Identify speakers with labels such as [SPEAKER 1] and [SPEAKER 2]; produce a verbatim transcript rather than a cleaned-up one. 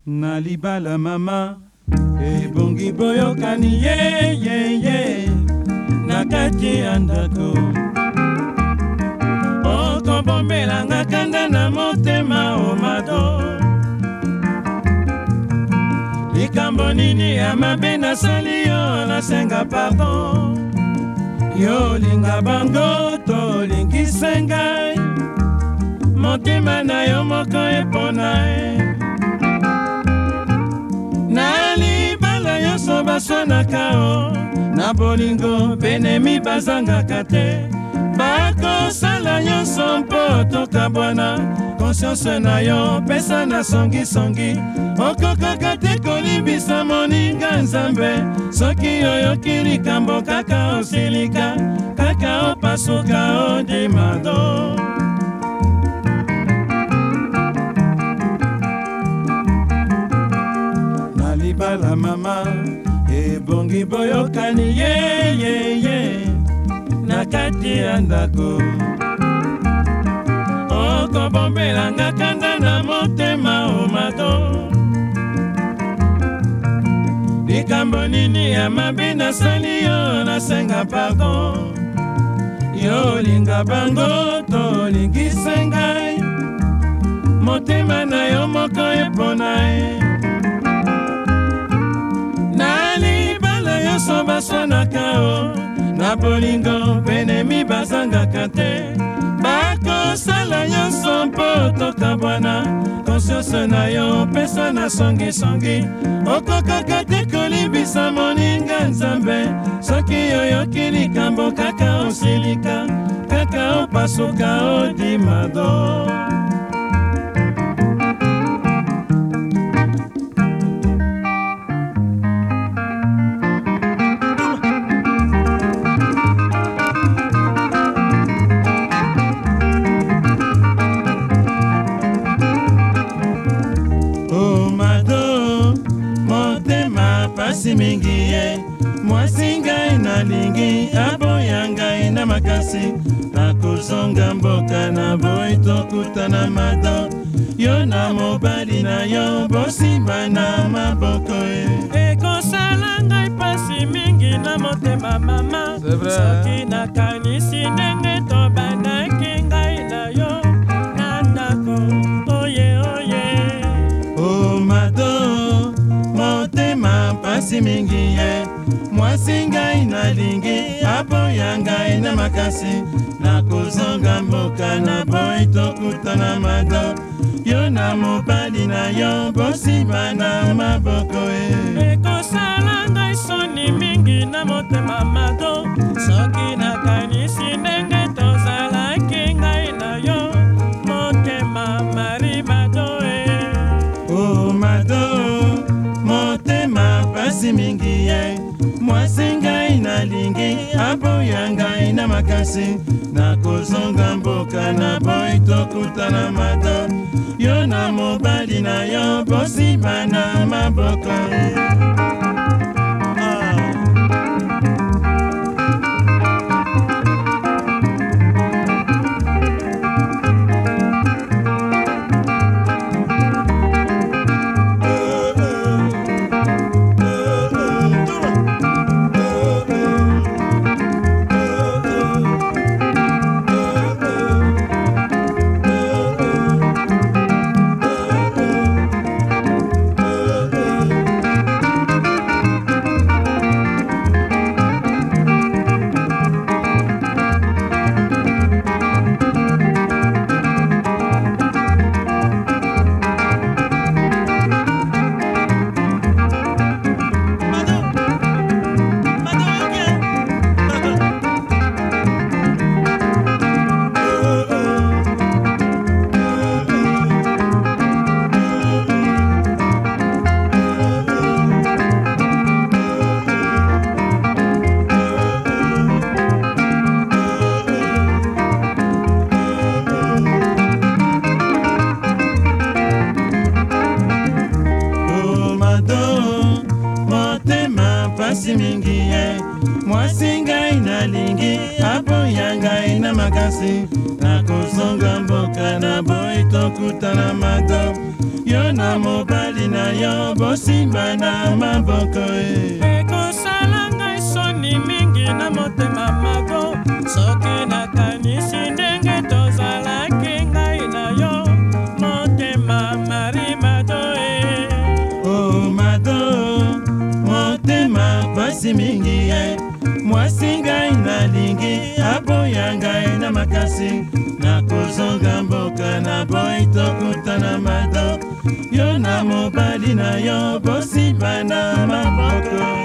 [SPEAKER 1] na libala mama ebongi boyokani ye ye ye na kati ya ndako okobombelanga kanda na motema omado likambo nini ya mabe nasali yo nasenga pardon yo linga bango tolingise ngai motema na yo moko epona e na libala nyonso baswanaka o na bolingo penemi bazangaka te bakosala nyonso mpo tokabwana konsianse na yo pesa na songisongi okokaka te kolibisa moninga nzambe soki oyoki likambo kaka osilika kaka opasuka odimado na libala mama ebongi boyokani ye ye ye na kati ya ndako okobombelanga kanda na motema omado likambo nini ya mabe nasali yo nasenga pardon yo linga bango tolingise ngai motema na yo moko epona e na libala nyonso baswanaka o na bolingo penemi bazangaka te bakosala nyonso mpo tokabwana konsianse na yo pesa na songisongi okokaka te kolibisa moninga nzambe soki oyoki likambo kaka osilika kaka opasuka odimado pasi mingi ye mwasi ngai nalingi aboya ngai na makasi nakozonga mboka na boyi tokutana mado yo na mobali na yo bosimba na maboko e ekosala ngai pasi mingi na motema mama soki nakanisi ndenge tobandaki ngai na yo na ndako oye oye o mado pasi mingi ye mwasi ngai nalingi aboya ngai na makasi nakozonga mboka na boyi tokutana mado yo na mobali na yo bosimba na maboko e ekosala ngai soni mingi na motema mado soki nakanisi ndenge tozalaki ngai na yo motema mari mado e o mado pasi mingi ye mwasi ngai nalingi aboya ngai na makasi nakozonga mboka na boyi tokutana mado yo na mobali na yo bosimba na maboko pasi mingi ye mwasi ngai nalingi aboya ngai na makasi nakozonga mboka na boyi tokutana mado yo na mobali na yo bosimba na maboko e.
[SPEAKER 2] Ekosala ngai soni mingi na motema mago, soki nakanisi ndenge tozalaki ngai na yo, motema Marie Mado e.
[SPEAKER 1] Oh Mado, motema pasi mingi e, mwasi ngai nalingi aboya ngai na makasi, nakozonga mboka na boyi tokutana Mado, yo na mobali na yo bosimba na maboko.